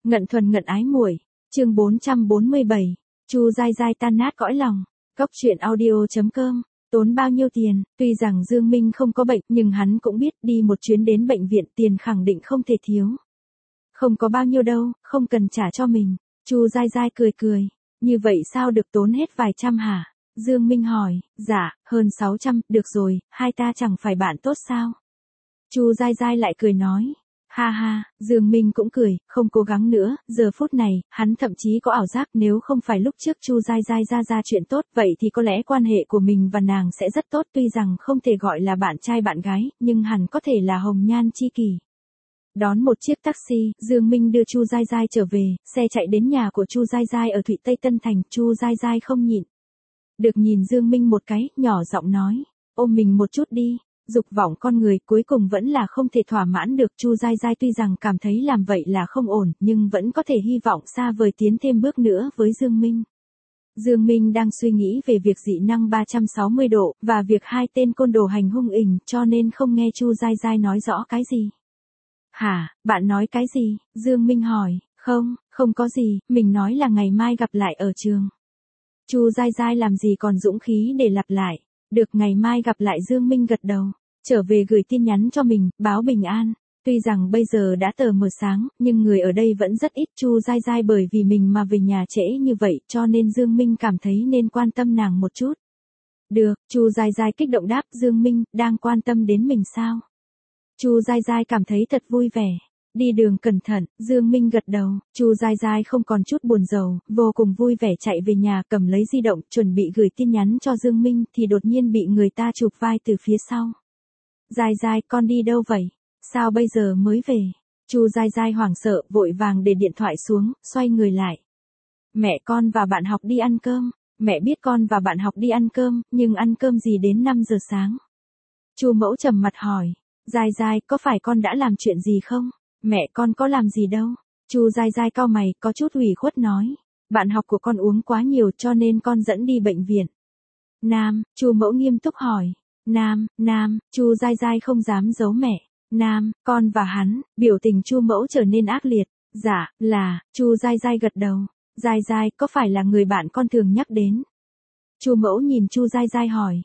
Ngận thuần ngận ái muội, chương 447, Chu Giai Giai tan nát cõi lòng. Cốc truyện audio.com, tốn bao nhiêu tiền? Tuy rằng Dương Minh không có bệnh nhưng hắn cũng biết đi một chuyến đến bệnh viện tiền khẳng định không thể thiếu. Không có bao nhiêu đâu, không cần trả cho mình. Chu Giai Giai cười cười, như vậy sao được tốn hết vài trăm hả? Dương Minh hỏi, dạ, hơn 600, được rồi, hai ta chẳng phải bạn tốt sao? Chu Giai Giai lại cười nói. Ha ha, Dương Minh cũng cười, không cố gắng nữa, giờ phút này, hắn thậm chí có ảo giác nếu không phải lúc trước Chu Giai Giai ra chuyện tốt, vậy thì có lẽ quan hệ của mình và nàng sẽ rất tốt, tuy rằng không thể gọi là bạn trai bạn gái, nhưng hẳn có thể là hồng nhan chi kỷ. Đón một chiếc taxi, Dương Minh đưa Chu Giai Giai trở về, xe chạy đến nhà của Chu Giai Giai ở Thụy Tây Tân Thành, Chu Giai Giai không nhịn được nhìn Dương Minh một cái, nhỏ giọng nói, ôm mình một chút đi. Dục vọng con người cuối cùng vẫn là không thể thỏa mãn được. Chu Giai Giai tuy rằng cảm thấy làm vậy là không ổn, nhưng vẫn có thể hy vọng xa vời tiến thêm bước nữa với Dương Minh. Dương Minh đang suy nghĩ về việc dị năng 360 độ, và việc hai tên côn đồ hành hung ình, cho nên không nghe Chu Giai Giai nói rõ cái gì. Hả, bạn nói cái gì? Dương Minh hỏi, không có gì, mình nói là ngày mai gặp lại ở trường. Chu Giai Giai làm gì còn dũng khí để lặp lại. Được, ngày mai gặp lại. Dương Minh gật đầu, trở về gửi tin nhắn cho mình, báo bình an. Tuy rằng bây giờ đã tờ mờ sáng, nhưng người ở đây vẫn rất ít. Chu Giai Giai bởi vì mình mà về nhà trễ như vậy, cho nên Dương Minh cảm thấy nên quan tâm nàng một chút. Được, Chu Giai Giai kích động đáp, Dương Minh, đang quan tâm đến mình sao? Chu Giai Giai cảm thấy thật vui vẻ. Đi đường cẩn thận, Dương Minh gật đầu, Chu Giai Giai không còn chút buồn rầu, vô cùng vui vẻ chạy về nhà, cầm lấy di động, chuẩn bị gửi tin nhắn cho Dương Minh, thì đột nhiên bị người ta chụp vai từ phía sau. Giai Giai, con đi đâu vậy? Sao bây giờ mới về? Chu Giai Giai hoảng sợ, vội vàng để điện thoại xuống, xoay người lại. Mẹ con và bạn học đi ăn cơm. Mẹ biết con và bạn học đi ăn cơm, nhưng ăn cơm gì đến 5 giờ sáng? Chu mẫu trầm mặt hỏi. Giai Giai, có phải con đã làm chuyện gì không? Mẹ con có làm gì đâu. Chu Giai Giai cau mày, có chút ủy khuất nói. Bạn học của con uống quá nhiều cho nên con dẫn đi bệnh viện. Nam, Chu mẫu nghiêm túc hỏi. Nam, Chu Giai Giai không dám giấu mẹ. Nam, con và hắn, biểu tình Chu mẫu trở nên ác liệt. Dạ, là, Chu Giai Giai gật đầu. Giai Giai, có phải là người bạn con thường nhắc đến? Chu mẫu nhìn Chu Giai Giai hỏi.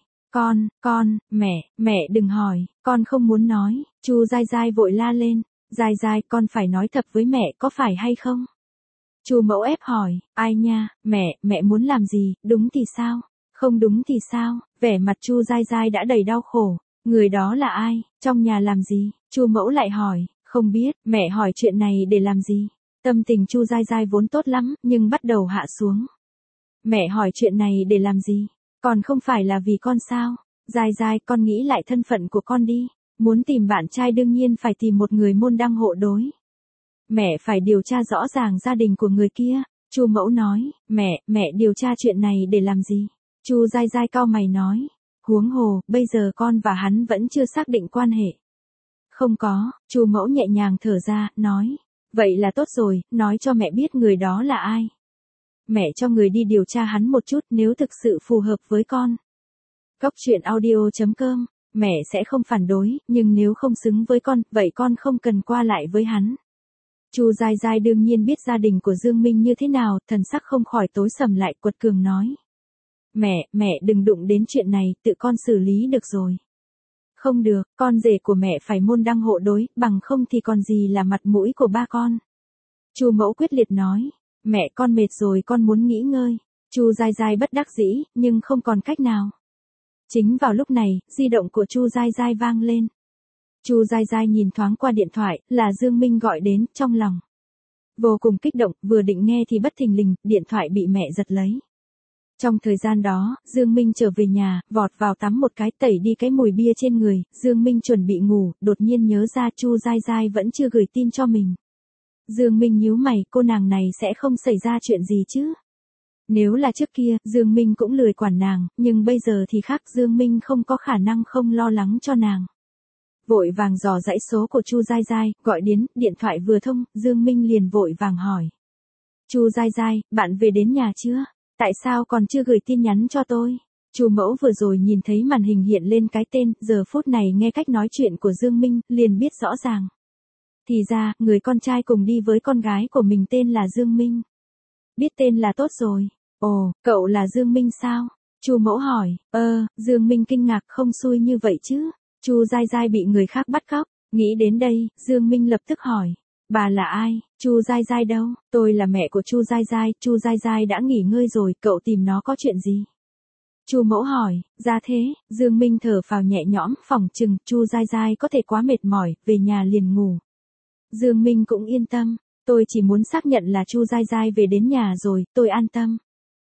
Mẹ đừng hỏi, con không muốn nói. Chu Giai Giai vội la lên. Giai Giai, con phải nói thật với mẹ, có phải hay không? Chu mẫu ép hỏi, ai nha, mẹ muốn làm gì, đúng thì sao? Không đúng thì sao? Vẻ mặt Chu Giai Giai đã đầy đau khổ. Người đó là ai? Trong nhà làm gì? Chu mẫu lại hỏi, không biết, mẹ hỏi chuyện này để làm gì? Tâm tình Chu Giai Giai vốn tốt lắm, nhưng bắt đầu hạ xuống. Mẹ hỏi chuyện này để làm gì? Còn không phải là vì con sao? Giai Giai, con nghĩ lại thân phận của con đi. Muốn tìm bạn trai đương nhiên phải tìm một người môn đăng hộ đối. Mẹ phải điều tra rõ ràng gia đình của người kia. Chu mẫu nói, mẹ điều tra chuyện này để làm gì? Chu Giai Giai cau mày nói, huống hồ, bây giờ con và hắn vẫn chưa xác định quan hệ. Không có, Chu mẫu nhẹ nhàng thở ra, nói, vậy là tốt rồi, nói cho mẹ biết người đó là ai. Mẹ cho người đi điều tra hắn một chút nếu thực sự phù hợp với con. Cốc truyện audio.com, mẹ sẽ không phản đối, nhưng nếu không xứng với con, vậy con không cần qua lại với hắn. Chu Giai Giai đương nhiên biết gia đình của Dương Minh như thế nào, thần sắc không khỏi tối sầm lại, quật cường nói. Mẹ đừng đụng đến chuyện này, tự con xử lý được rồi. Không được, con rể của mẹ phải môn đăng hộ đối, bằng không thì còn gì là mặt mũi của ba con. Chu mẫu quyết liệt nói, mẹ con mệt rồi, con muốn nghỉ ngơi. Chu Giai Giai bất đắc dĩ, nhưng không còn cách nào. Chính vào lúc này, di động của Chu Giai Giai vang lên. Chu Giai Giai nhìn thoáng qua điện thoại, là Dương Minh gọi đến, trong lòng vô cùng kích động, vừa định nghe thì bất thình lình, điện thoại bị mẹ giật lấy. Trong thời gian đó, Dương Minh trở về nhà, vọt vào tắm một cái, tẩy đi cái mùi bia trên người, Dương Minh chuẩn bị ngủ, đột nhiên nhớ ra Chu Giai Giai vẫn chưa gửi tin cho mình. Dương Minh nhíu mày, cô nàng này sẽ không xảy ra chuyện gì chứ? Nếu là trước kia, Dương Minh cũng lười quản nàng, nhưng bây giờ thì khác, Dương Minh không có khả năng không lo lắng cho nàng. Vội vàng dò dãy số của Chu Giai Giai, gọi đến, điện thoại vừa thông, Dương Minh liền vội vàng hỏi. Chu Giai Giai, bạn về đến nhà chưa? Tại sao còn chưa gửi tin nhắn cho tôi? Chu mẫu vừa rồi nhìn thấy màn hình hiện lên cái tên, giờ phút này nghe cách nói chuyện của Dương Minh, liền biết rõ ràng. Thì ra, người con trai cùng đi với con gái của mình tên là Dương Minh. Biết tên là tốt rồi. Ồ, cậu là Dương Minh sao? Chu mẫu hỏi. Dương Minh kinh ngạc, không xui như vậy chứ. Chu Giai Giai bị người khác bắt cóc. Nghĩ đến đây, Dương Minh lập tức hỏi. Bà là ai? Chu Giai Giai đâu? Tôi là mẹ của Chu Giai Giai. Chu Giai Giai đã nghỉ ngơi rồi, cậu tìm nó có chuyện gì? Chu mẫu hỏi. Ra thế, Dương Minh thở phào nhẹ nhõm, phỏng chừng Chu Giai Giai có thể quá mệt mỏi, về nhà liền ngủ. Dương Minh cũng yên tâm. Tôi chỉ muốn xác nhận là Chu Giai Giai về đến nhà rồi, tôi an tâm.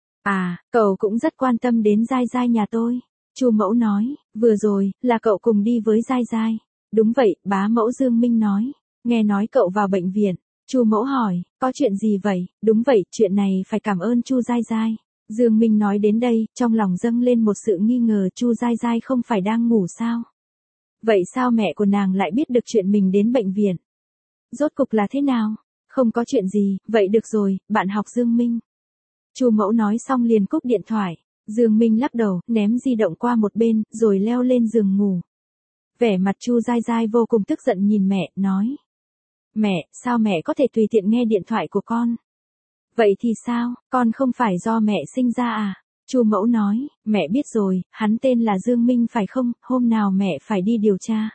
À, cậu cũng rất quan tâm đến Giai Giai nhà tôi. Chu mẫu nói, vừa rồi, là cậu cùng đi với Giai Giai. Đúng vậy, bá mẫu Dương Minh nói. Nghe nói cậu vào bệnh viện. Chu mẫu hỏi, có chuyện gì vậy? Đúng vậy, chuyện này phải cảm ơn Chu Giai Giai. Dương Minh nói đến đây, trong lòng dâng lên một sự nghi ngờ, Chu Giai Giai không phải đang ngủ sao? Vậy sao mẹ của nàng lại biết được chuyện mình đến bệnh viện? Rốt cục là thế nào? Không có chuyện gì, vậy được rồi, bạn học Dương Minh. Chu mẫu nói xong liền cúp điện thoại. Dương Minh lắc đầu, ném di động qua một bên, rồi leo lên giường ngủ. Vẻ mặt Chu Giai Giai vô cùng tức giận nhìn mẹ, nói. Mẹ, sao mẹ có thể tùy tiện nghe điện thoại của con? Vậy thì sao, con không phải do mẹ sinh ra à? Chu mẫu nói, mẹ biết rồi, hắn tên là Dương Minh phải không, hôm nào mẹ phải đi điều tra.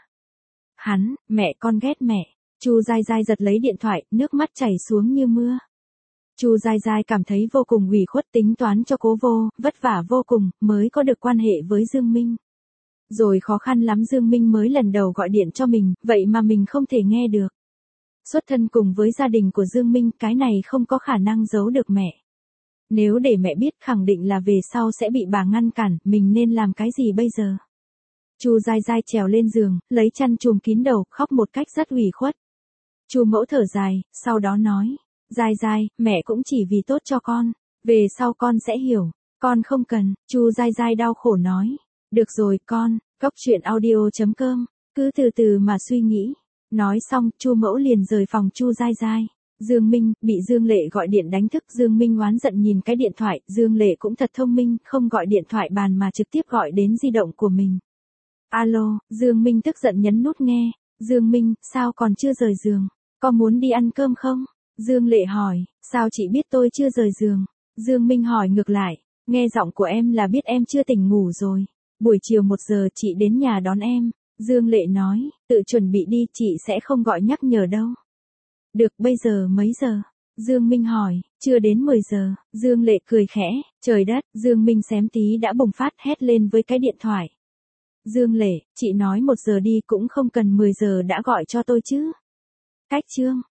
Hắn, mẹ con ghét mẹ. Chu Giai Giai giật lấy điện thoại, nước mắt chảy xuống như mưa. Chu Giai Giai cảm thấy vô cùng ủy khuất, tính toán cho Cố Vô, vất vả vô cùng, mới có được quan hệ với Dương Minh. Rồi khó khăn lắm Dương Minh mới lần đầu gọi điện cho mình, vậy mà mình không thể nghe được. Xuất thân cùng với gia đình của Dương Minh, cái này không có khả năng giấu được mẹ. Nếu để mẹ biết khẳng định là về sau sẽ bị bà ngăn cản, mình nên làm cái gì bây giờ? Chu Giai Giai trèo lên giường, lấy chăn trùm kín đầu, khóc một cách rất ủy khuất. Chu mẫu thở dài, sau đó nói, Giai Giai, mẹ cũng chỉ vì tốt cho con, về sau con sẽ hiểu, con không cần. Chu Giai Giai đau khổ nói, được rồi con, Cốc Truyện Audio.com, cứ từ từ mà suy nghĩ. Nói xong, Chu mẫu liền rời phòng Chu Giai Giai. Dương Minh, bị Dương Lệ gọi điện đánh thức, Dương Minh oán giận nhìn cái điện thoại, Dương Lệ cũng thật thông minh, không gọi điện thoại bàn mà trực tiếp gọi đến di động của mình. Alo, Dương Minh tức giận nhấn nút nghe. Dương Minh, sao còn chưa rời giường? Có muốn đi ăn cơm không? Dương Lệ hỏi, sao chị biết tôi chưa rời giường? Dương Minh hỏi ngược lại, nghe giọng của em là biết em chưa tỉnh ngủ rồi. Buổi chiều 1 giờ chị đến nhà đón em. Dương Lệ nói, tự chuẩn bị đi, chị sẽ không gọi nhắc nhở đâu. Được, bây giờ mấy giờ? Dương Minh hỏi, chưa đến 10 giờ. Dương Lệ cười khẽ, trời đất, Dương Minh xém tí đã bùng phát hét lên với cái điện thoại. Dương Lệ, chị nói 1 giờ đi cũng không cần 10 giờ đã gọi cho tôi chứ. Cách chương.